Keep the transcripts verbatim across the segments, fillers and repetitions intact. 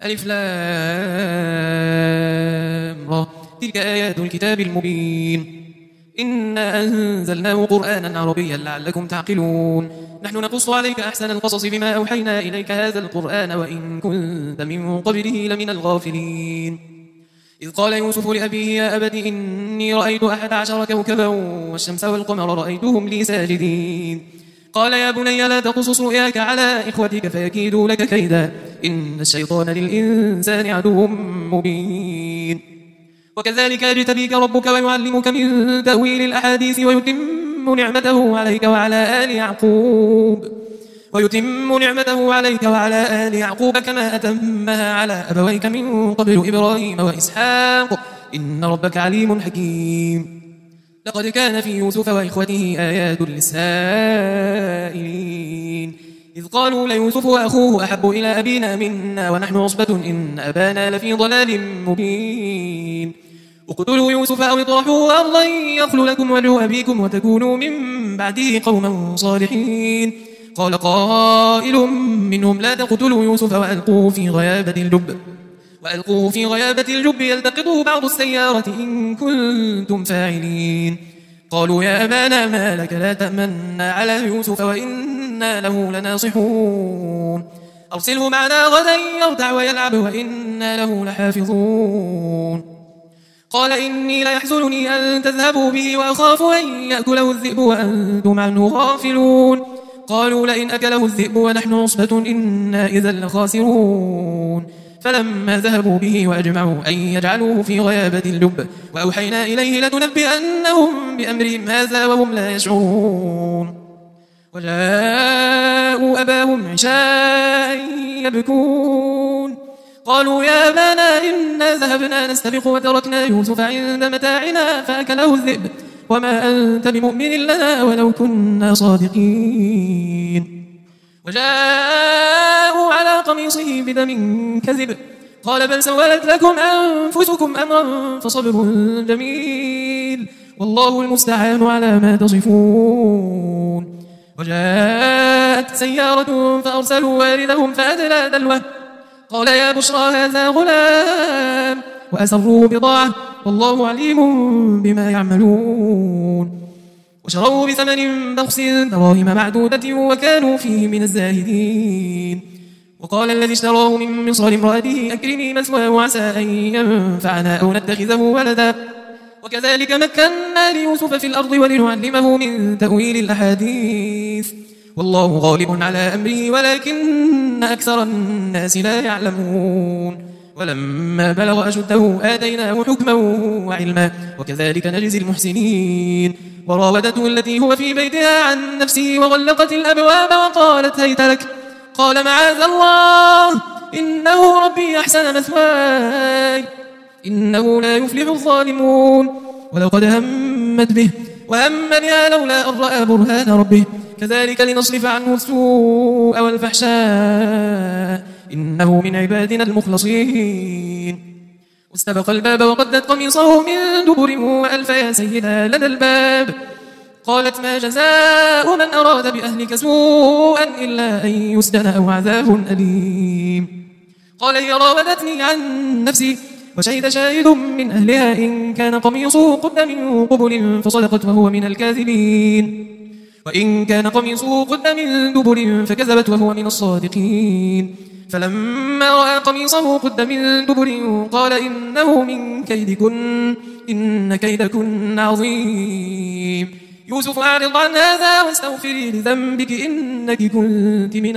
ألف لام را. تلك آيات الكتاب المبين. إنا أنزلناه قرآنا عربيا لعلكم تعقلون. نحن نقص عليك أحسن القصص بما أوحينا إليك هذا القرآن وإن كنت من قبله لمن الغافلين. إذ قال يوسف لأبيه يا أبت إني رأيت أحد عشر كوكبا والشمس والقمر رأيتهم لي ساجدين. قال يا بني لا تقصص رؤياك على إخوتك فيكيدوا لك كيدا إن الشيطان للإنسان عدو مبين. وكذلك يجتبيك ربك ويعلمك من تأويل الأحاديث ويتم نعمته عليك وعلى آل يعقوب ويتم نعمته عليك وعلى آل يعقوب كما أتمها على أبويك من قبل إبراهيم وإسحاق إن ربك عليم حكيم. لقد كان في يوسف وإخوته آيات للسائلين إذ قالوا ليوسف وأخوه أحب إلى أبينا منا ونحن عصبة إن أبانا لفي ضلال مبين. اقتلوا يوسف أو اطرحوه أرضا يخل لكم وجه أبيكم وتكونوا من بعده قوما صالحين. قال قائل منهم لا تقتلوا يوسف وألقوه في غيابة الجب وألقوه في غيابة الجب يلتقطه بعض السيارة إن كنتم فاعلين. قالوا يا أبانا ما لك لا تأمنا على يوسف وإنا له لناصحون أرسله معنا غدا يرتع ويلعب وإنا له لحافظون. قال إني ليحزنني أن تذهبوا به وأخاف أن يأكله الذئب وأنتم عنه غافلون. قالوا لئن أكله الذئب ونحن عصبة إنا إذا لخاسرون. فلما ذهبوا به وأجمعوا أن يجعلوه في غيابة اللب وأوحينا إليه لتنبئنهم بأمرهم هذا وهم لا يشعرون. وجاءوا أباهم عشاء يبكون قالوا يا أبانا إنا ذهبنا نستبق وتركنا يوسف عند متاعنا فأكله الذئب وما أنت بمؤمن لنا ولو كنا صادقين. وجاءوا على قميصه بدم كذب قال بل سولت لكم أنفسكم أمرا فصبر جميل والله المستعان على ما تصفون. وجاءت سيارة فأرسلوا واردهم فأدلى دلوه قال يا بشرى هذا غلام وأسروا بضاعة والله عليم بما يعملون. وشروا بثمن بخس دراهم معدودة وكانوا فيه من الزاهدين. وقال الذي اشتراه من مصر امرأته أكرمي مثواه وعسى أن ينفعنا أو نتخذه ولدا. وكذلك مكنا ليوسف في الأرض ولنعلمه من تأويل الأحاديث والله غالب على أمره ولكن أكثر الناس لا يعلمون. ولما بلغ أشده آتيناه حكما وعلما وكذلك نجزي المحسنين. وراودته التي هو في بيتها عن نفسه وغلقت الأبواب وقالت هيت لك قال معاذ الله إنه ربي أحسن مثواي إنه لا يفلح الظالمون. ولقد همت به وهم بها لولا أن رأى برهان ربه كذلك لنصرف عنه السوء والفحشاء إنه من عبادنا المخلصين. واستبق الباب وقدت قميصه من دبر وألف يا سيدها لدى الباب قالت ما جزاء من أراد بأهلك سوءا إلا أن يسجن أو عذاب أليم. قال هي راودتني عن نفسي وشهد شاهد من أهلها إن كان قميصه قد من قبل فصدقت وهو من الكاذبين وإن كان قميصه قد من دبر فكذبت وهو من الصادقين. فلما رأى قميصه قد من دبر قال إنه من كيدكن إن كيدكن عظيم. يوسف أعرض عن هذا واستغفري لذنبك إنك كنت من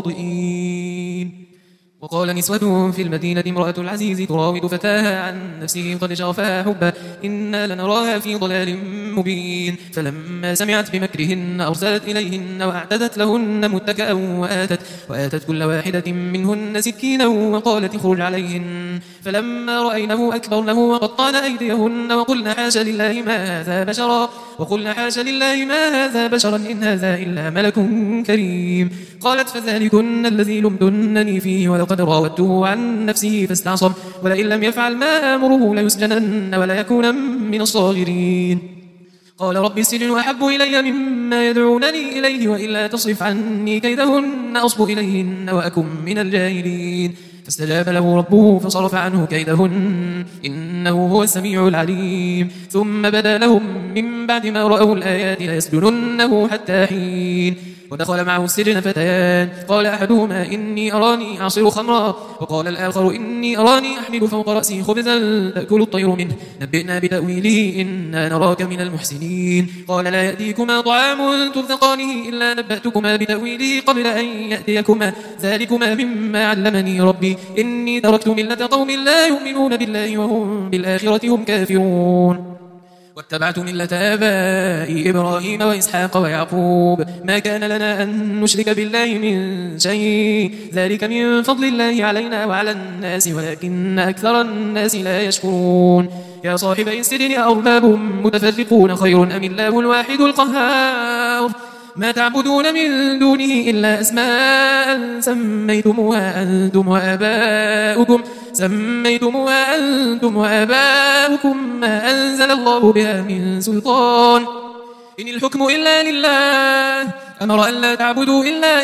الخاطئين. وقال نسوة في المدينة امرأة العزيز تراود فتاها عن نفسه قد شغفها حبا إنا لنراها في ضلال مبين. فلما سمعت بمكرهن أرسلت إليهن وأعتدت لهن متكئا وآتت, وآتت كل واحدة منهن سكينا وقالت اخرج عليهن. فلما رأينه أكبرنه وقطعن أيديهن وقلن حاش لله ما هذا بشرا وقلن حاش لله ما هذا بشرا إن هذا إلا ملك كريم. قالت فذلكن الذي لمتنني فيه ولقد راودته عن نفسه فاستعصم ولئن لم يفعل ما آمره ليسجنن ولا يكون من الصاغرين. قال رب السجن أحب إلي مما يدعونني إليه وإلا تصرف عني كيدهن أصب إليهن وأكن من الجاهلين. فاستجاب له ربه فصرف عنه كيدهن إنه هو السميع العليم ثم بدا لهم من بعد ما رأوا الآيات ليسجننه حتى حين ودخل معه السجن فتيان قال أحدهما إني أراني أعصر خمرا وقال الآخر إني أراني أحمل فوق رأسي خبزا تأكل الطير منه نبئنا بتأويله إنا نراك من المحسنين قال لا يأتيكما طعام ترزقانه إلا نبأتكما بتأويله قبل أن يأتيكما ذلكما مما علمني ربي إني تركت ملة قوم لا يؤمنون بالله وهم بالآخرة هم كافرون واتبعت ملة آبائي إبراهيم وإسحاق ويعقوب ما كان لنا أن نشرك بالله من شيء ذلك من فضل الله علينا وعلى الناس ولكن أكثر الناس لا يشكرون يا صاحب السجن أرباب متفرقون خير أم الله الواحد القهار ما تعبدون من دونه إلا أسماء سميتموها أنتم وآباؤكم سميتموها أنتم وآباؤكم ما أنزل الله بها من سلطان إن الحكم إلا لله أمر أن لا تعبدوا إلا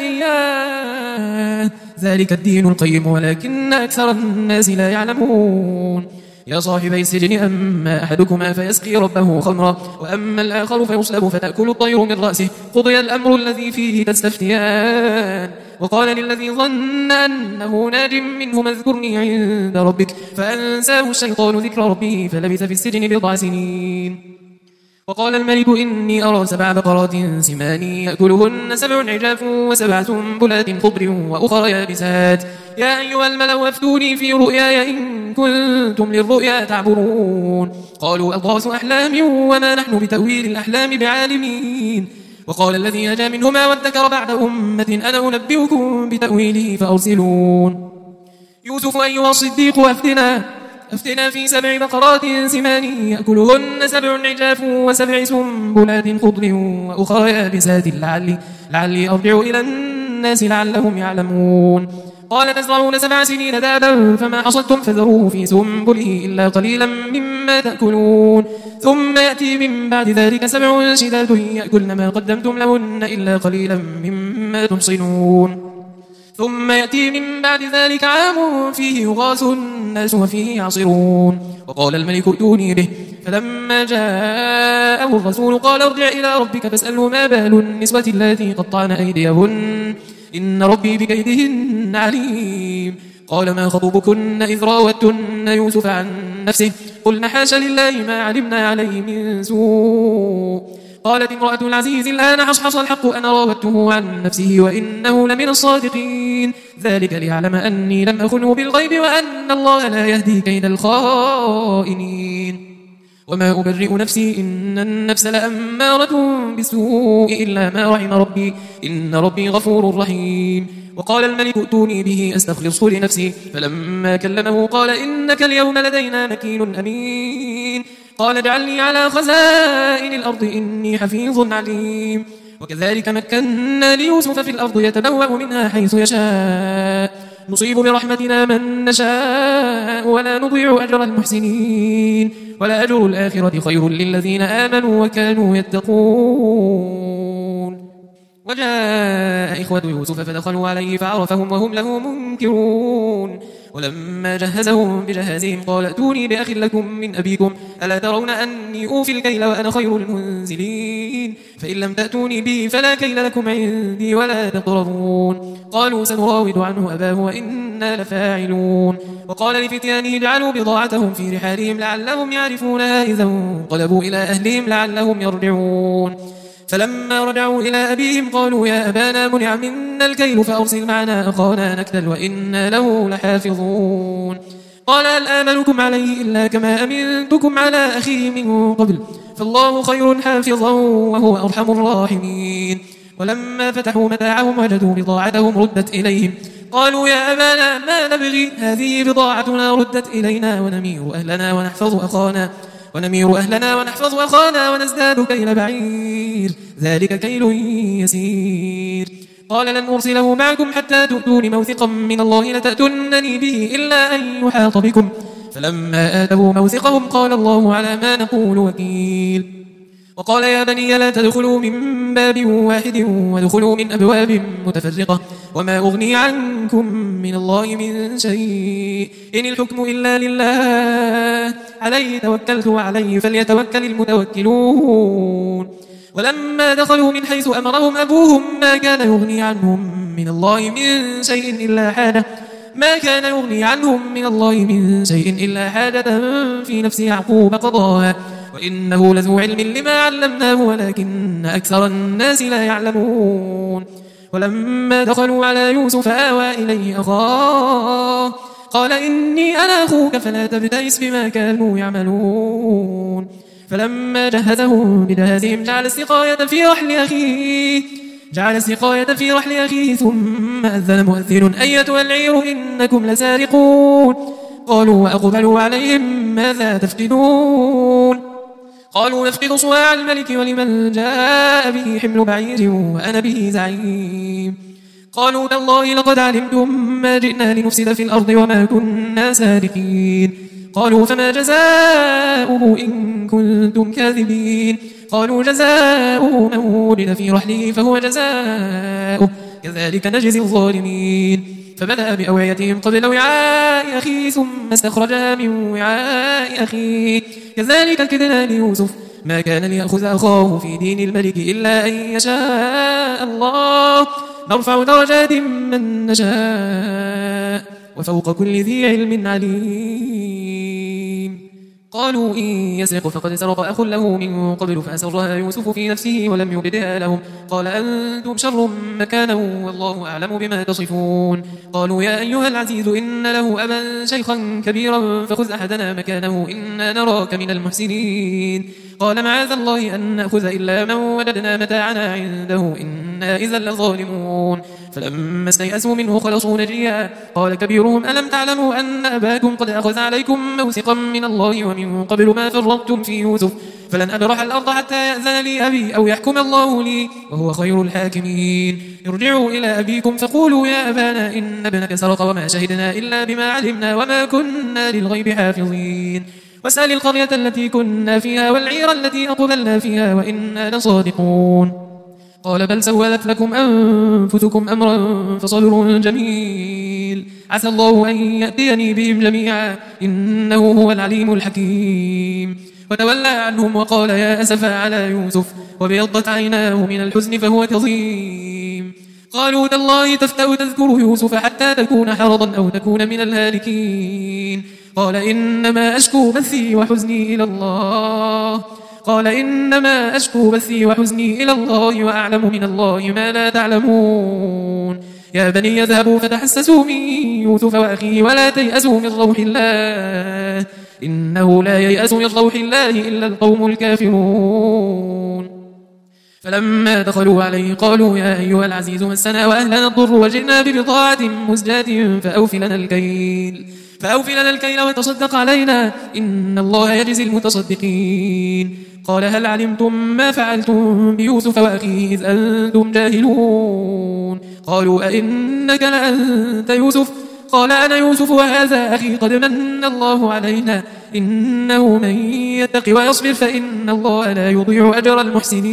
إياه ذلك الدين القيم ولكن أكثر الناس لا يعلمون يا صاحبي السجن أما أحدكما فيسقي ربه خمرا وأما الآخر فيصلب فتأكل الطير من رأسه قضي الأمر الذي فيه تستفتيان وقال للذي ظن أنه ناج منه اذكرني عند ربك فأنساه الشيطان ذكر ربه فلبث في السجن بضع سنين وقال الملك إني أرى سبع بقرات سمان يأكلهن سبع عجاف وسبع سنبلات خضر وأخر يابسات يا أيها الملأ أفتوني في رؤياي إن كنتم للرؤيا تعبرون قالوا أضغاث أحلام وما نحن بتأويل الأحلام بعالمين وقال الذي نجا منهما وادكر بعد أمة أنا أنبئكم بتأويله فأرسلون يوسف أيها الصديق أفتنا أفتنا في سبع بقرات سمان يأكلهن سبع عجاف وسبع سنبلات خضر وأخرى يابسات لعلي, لعلي أرجع إلى الناس لعلهم يعلمون قال تزرعون سبع سنين دابا فما حصدتم فذروه في سنبله إلا قليلا مما تأكلون ثم يأتي من بعد ذلك سبع شداد يأكلن ما قدمتم لهن إلا قليلا مما تحصنون ثم يأتي من بعد ذلك عام فيه يغاث الناس وفيه يعصرون وقال الملك ائتوني به فلما جاءه الرسول قال ارجع إلى ربك فاسأله ما بال النسوة التي قطعن أيديهن إن ربي بكيدهن عليم قال ما خطبكن إذ راوتن يوسف عن نفسه قلنا حاش لله ما علمنا عليه من سوء قالت امرأة العزيز الآن حصحص الحق أنا راودته عن نفسه وإنه لمن الصادقين ذلك ليعلم أني لم أخنه بالغيب وأن الله لا يهدي كيد الخائنين وما أبرئ نفسي إن النفس لأمارة بالسوء إلا ما رحم ربي إن ربي غفور رحيم وقال الملك ائتوني به أستخلصه لنفسي فلما كلمه قال إنك اليوم لدينا مكين أمين قال اجعلني على خزائن الأرض إني حفيظ عليم وكذلك مكنا ليوسف في الأرض يتبوأ منها حيث يشاء نصيب برحمتنا من نشاء ولا نضيع أجر المحسنين ولا أجر الآخرة خير للذين آمنوا وكانوا يتقون وجاء إخوة يوسف فدخلوا عليه فعرفهم وهم له منكرون ولما جهزهم بجهازهم قال ائتوني بأخ لكم من أبيكم ألا ترون أني أوفي الكيل وأنا خير المنزلين فإن لم تأتوني به فلا كيل لكم عندي ولا تقربون قالوا سنراود عنه أباه وإنا لفاعلون وقال لفتيانه اجعلوا بضاعتهم في رحالهم لعلهم يعرفونها إذا انقلبوا إلى أهلهم لعلهم يرجعون فلما رجعوا إلى أبيهم قالوا يا أبانا منع منا الكيل فأرسل معنا أخانا نكتل وإنا له لحافظون قال هل آمنكم عليه إلا كما أمنتكم على أخيه من قبل فالله خير حافظا وهو أرحم الراحمين ولما فتحوا متاعهم وجدوا بضاعتهم ردت إليهم قالوا يا أبانا ما نبغي هذه بضاعتنا ردت إلينا ونمير أهلنا ونحفظ أخانا ونمير أهلنا ونحفظ أخانا ونزداد كيل بعير ذلك كيل يسير قال لن أرسله معكم حتى تؤتون موثقا من الله لتأتونني به إلا أن يحاط بكم فلما آتوا موثقهم قال الله على ما نقول وكيل وقال يا بني لا تدخلوا من باب واحد وادخلوا من أبواب متفرقة وما أغني عنكم من الله من شيء إن الحكم إلا لله عليه توكلت وعليه فليتوكل المتوكلون ولما دخلوا من حيث أمرهم أبوهم ما كان يغني عنهم من الله من شيء إلا حاجة ما كان يغني عنهم من الله من شيء إلا حاجة في نفس يعقوب قضاها وإنه لذو علم لما علمناه ولكن أكثر الناس لا يعلمون ولما دخلوا على يوسف آوى إليه أخاه قال إني أنا أخوك فلا تبتئس بما كانوا يعملون فلما جهزهم بجهازهم جعل السقاية في رحل أخيه جعل السقاية في رحل أخيه ثم أذن مؤذن أيتها العير إنكم لسارقون قالوا وأقبلوا عليهم ماذا تفقدون قالوا نفقد صواع الملك ولمن جاء به حمل بعير وأنا به زعيم قالوا تالله لقد علمتم ما جئنا لنفسد في الأرض وما كنا سارقين قالوا فما جزاؤه إن كنتم كاذبين قالوا جزاؤه من وجد في رحله فهو جزاؤه كذلك نجزي الظالمين فبدأ بأوعيتهم قبل وعاء أخيه ثم استخرجها من وعاء أخيه كذلك كدنا ليوسف ما كان ليأخذ أخاه في دين الملك إلا أن يشاء الله نرفع درجات من نشاء وفوق كل ذي علم عليم قالوا إن يسرق فقد سرق أخ له من قبل فأسرها يوسف في نفسه ولم يبدها لهم قال أنتم شر مكانا والله أعلم بما تصفون قالوا يا أيها العزيز إن له أبا شيخا كبيرا فخذ أحدنا مكانه إنا نراك من المحسنين قال معاذ الله أن نأخذ إلا من وجدنا متاعنا عنده إنا إذا لظالمون فلما استيأسوا منه خلصوا نجيا قال كبيرهم ألم تعلموا أن أباكم قد أخذ عليكم موثقا من الله ومن قبل ما فرطتم في يوسف فلن أبرح الأرض حتى يأذن لي أبي أو يحكم الله لي وهو خير الحاكمين ارجعوا إلى أبيكم فقولوا يا أبانا إن ابنك سرق وما شهدنا إلا بما علمنا وما كنا للغيب حافظين واسأل القرية التي كنا فيها والعير التي أقبلنا فيها وإنا لصادقون قال بل سولت لكم أنفسكم أمرا فصبر جميل عسى الله أن يأتيني بهم جميعا إنه هو العليم الحكيم وتولى عنهم وقال يا أسفا على يوسف وبيضت عيناه من الحزن فهو كظيم قالوا تالله تفتأ تذكر يوسف حتى تكون حرضا أو تكون من الهالكين قال إنما أشكو بثي وحزني إلى الله قال إنما أشكو بثي وحزني إلى الله وأعلم من الله ما لا تعلمون يا بني يذهبوا فتحسسوا من يوسف وأخيه ولا تيأسوا من روح الله إنه لا ييأس من روح الله إلا القوم الكافرون فلما دخلوا عليه قالوا يا أيها العزيز مسنا وأهلنا الضر وجئنا ببضاعة مزجاة فأوف لنا الكيل فأوف لنا الكيل وتصدق علينا إن الله يجزي المتصدقين قال هل علمتم ما فعلتم بيوسف وأخيه إذ أنتم جاهلون قالوا أئنك لأنت يوسف قال أنا يوسف وهذا أخي قد من الله علينا إنه من يتق ويصبر فإن الله لا يضيع أجر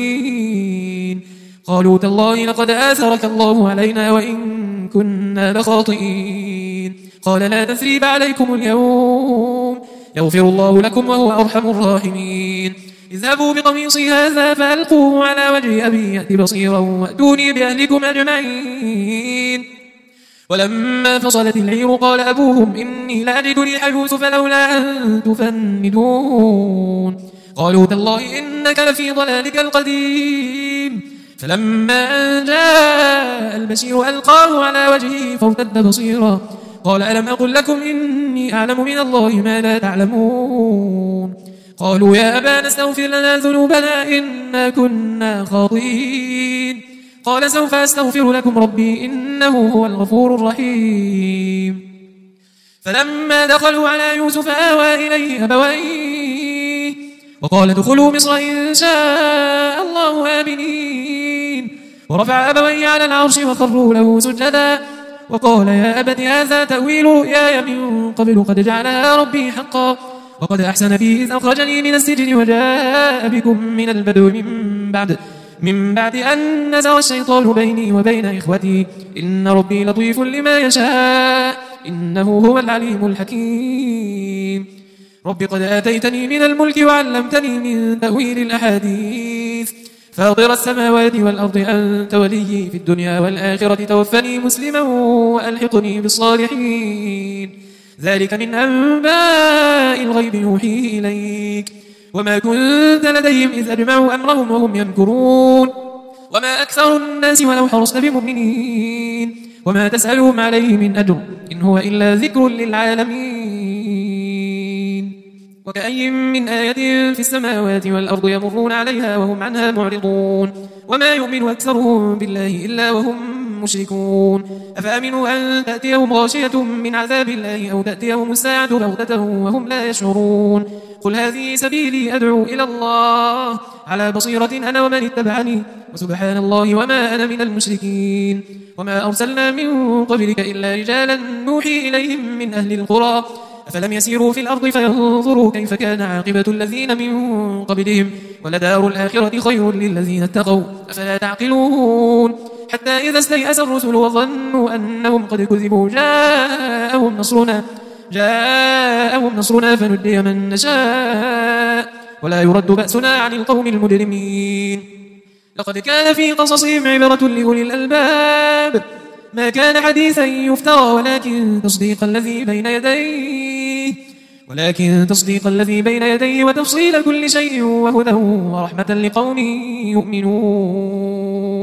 المحسنين قالوا تالله لقد آثرك الله علينا وإن كنا لخاطئين قال لا تثريب عليكم اليوم يغفر الله لكم وهو أرحم الراحمين اذهبوا بقميصي هذا فألقوه على وجه أبي يأتي بصيرا وأتوني بأهلكم أجمعين ولما فصلت العير قال أبوهم إني لأجد ريح يوسف لولا أن تفندون قالوا تالله إنك لفي ضلالك القديم فلما أن جاء البشير ألقاه على وجهه فارتد بصيرا قال ألم أقل لكم إني أعلم من الله ما لا تعلمون قالوا يا أبانا استغفر لنا ذنوبنا إنا كنا خاطئين قال سوف أستغفر لكم ربي إنه هو الغفور الرحيم فلما دخلوا على يوسف آوى إليه أبويه وقال ادخلوا مصر إن شاء الله آمنين ورفع أبويه على العرش وخروا له سجدا وقال يا أبت هذا تأويل رؤياي من قبل قد جعلها ربي حقا وقد أحسن بي إذ أخرجني من السجن وجاء بكم من البدو من بعد من بعد أن نزغ الشيطان بيني وبين إخوتي إن ربي لطيف لما يشاء إنه هو العليم الحكيم. رب قد آتيتني من الملك وعلمتني من تأويل الأحاديث فاطر السماوات والأرض أنت وليي في الدنيا والآخرة توفني مسلما وألحقني بالصالحين ذلك من أنباء الغيب يوحيه إليك وما كنت لديهم إذ أجمعوا أمرهم وهم يمكرون وما أكثر الناس ولو حرصت بمؤمنين وما تسألهم عليه من أجر إن هو إلا ذكر للعالمين. وكأي من آية في السماوات والأرض يمرون عليها وهم عنها معرضون وما يؤمن أكثرهم بالله إلا وهم مشركون أفأمنوا أن تأتيهم غاشية من عذاب الله أو تأتيهم الساعة بغتة وهم لا يشعرون قل هذه سبيلي أدعو إلى الله على بصيرة أنا ومن اتبعني وسبحان الله وما أنا من المشركين. وما أرسلنا من قبلك إلا رجالا نوحي إليهم من أهل القرى أفلم يسيروا في الأرض فينظروا كيف كان عاقبة الذين من قبلهم ولدار الآخرة خير للذين اتقوا أفلا تعقلون حتى إذا استيأس الرسل وظنوا أنهم قد كذبوا جاءهم نصرنا جاءهم نصرنا فنجي من نشاء ولا يرد بأسنا عن القوم المجرمين. لقد كان في قصصهم عبرة لأولي الألباب ما كان حديثا يفترى ولكن تصديق الذي بين يديه ولكن تصديق الذي بين يديه وتفصيل كل شيء وهدى ورحمة لقوم يؤمنون. لقد كان في قصصهم عبرة لأولي الألباب ما كان حديثا يفترى ولكن تصديق الذي بين يديه وتفصيل كل شيء وهدى ورحمة لقوم يؤمنون. لقد كان في قصصهم عبرة لأولي الألباب ما كان حديثا يفترى ولكن تصديق الذي بين يديه وتفصيل كل شيء وهدى ورحمة لقوم يؤمنون.